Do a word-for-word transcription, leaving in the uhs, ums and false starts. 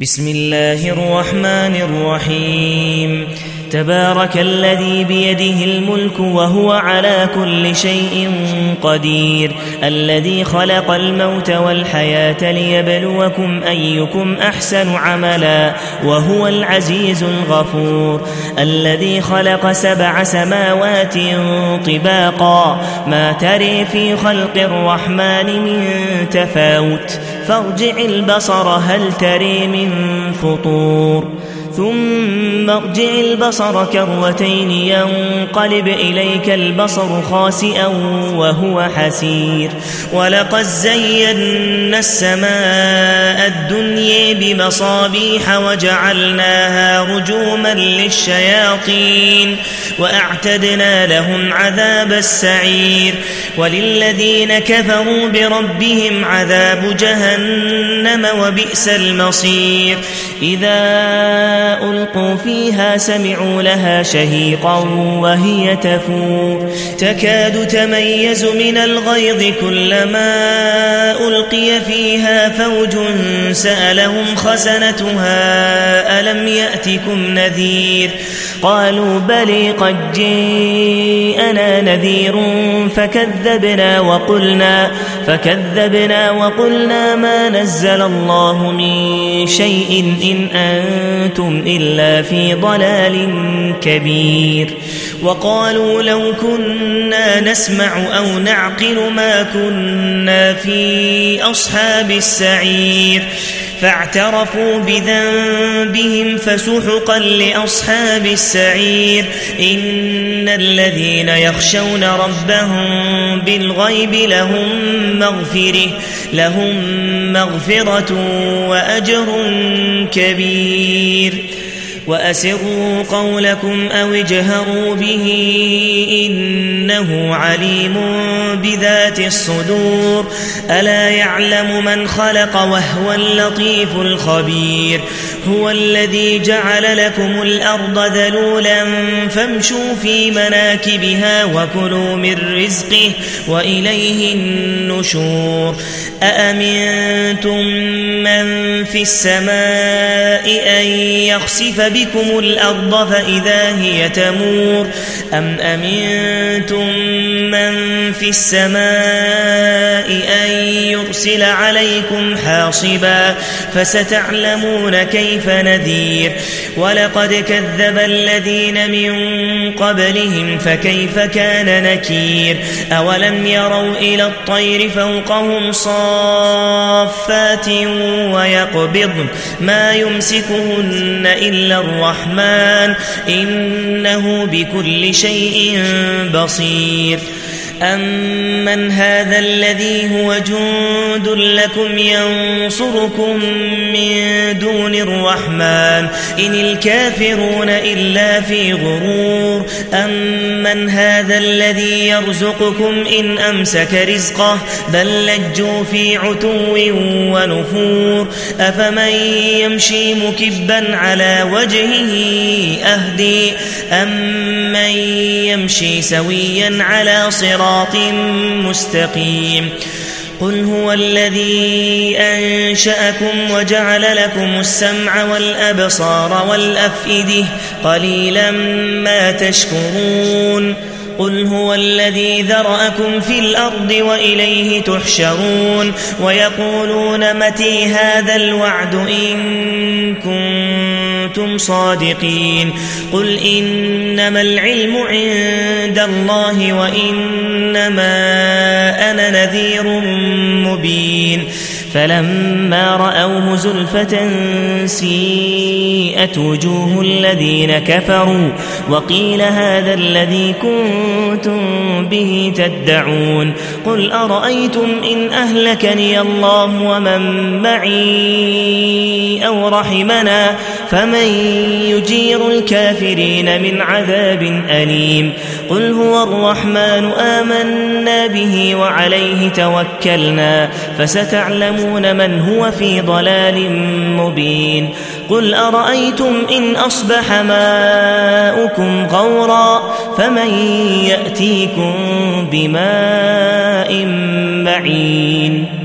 بسم الله الرحمن الرحيم تبارك الذي بيده الملك وهو على كل شيء قدير الذي خلق الموت والحياة ليبلوكم أيكم أحسن عملا وهو العزيز الغفور الذي خلق سبع سماوات طباقا ما تري في خلق الرحمن من تفاوت فارجع البصر هل تري من فطور ثم ارجع البصر كرتين ينقلب إليك البصر خاسئا وهو حسير ولقد زينا السماء الدنيا بمصابيح وجعلناها رجوما للشياطين وأعتدنا لهم عذاب السعير وللذين كفروا بربهم عذاب جهنم وبئس المصير إذا ألقوا فيها سمعوا لها شهيقا وهي تفور تكاد تميز من الغيظ كلما ألقي فيها فوج سألهم خزنتها ألم يأتكم نذير قالوا بلى قد جاءنا نذير فكذبنا وقلنا فكذبنا وقلنا ما نزل الله من شيء إن أنتم إلا في ضلال كبير وقالوا لو كنا نسمع أو نعقل ما كنا في أصحاب السعير فاعترفوا بذنبهم فسحقا لأصحاب السعير إن الذين يخشون ربهم بالغيب لهم مغفرة لهم مغفرة وأجر كبير وأسروا قولكم أو اجهروا به إنه عليم بذات الصدور ألا يعلم من خلق وهو اللطيف الخبير هو الذي جعل لكم الأرض ذلولا فامشوا في مناكبها وكلوا من رزقه وإليه النشور أأمنتم من في السماء أن يخسف بكم الأرض فإذا هي تمور أم أمنتم من في السماء أن يرسل عليكم حاصبا فستعلمون كيف نذير ولقد كذب الذين من قبلهم فكيف كان نكير أولم يروا إلى الطير فوقهم صافات ويقبضن ما يمسكهن إلا الرحمن إنه بكل شيء بصير أمن هذا الذي هو جند لكم ينصركم من دون الرحمن إن الكافرون إلا في غرور أمن هذا الذي يرزقكم إن أمسك رزقه بل لجوا في عتو ونفور أفمن يمشي مكبا على وجهه أهدي أمن يمشي سويا على صراط مستقيم قل هو الذي أنشأكم وجعل لكم السمع والأبصار والأفئدة قليلا ما تشكرون قل هو الذي ذرأكم في الأرض وإليه تحشرون ويقولون متى هذا الوعد إن كنتم صادقين قل إنما العلم عند الله وإنما أنا نذير مبين فلما رأوه زلفة سيئت وجوه الذين كفروا وقيل هذا الذي كنتم به تدعون قل أرأيتم إن أهلكني الله ومن معي أو رحمنا فمن يجير الكافرين من عذاب أليم قل هو الرحمن آمنا به وعليه توكلنا فستعلمون من هو في ضلال مبين قل أرأيتم إن أصبح ماؤكم غورا فمن يأتيكم بماء معين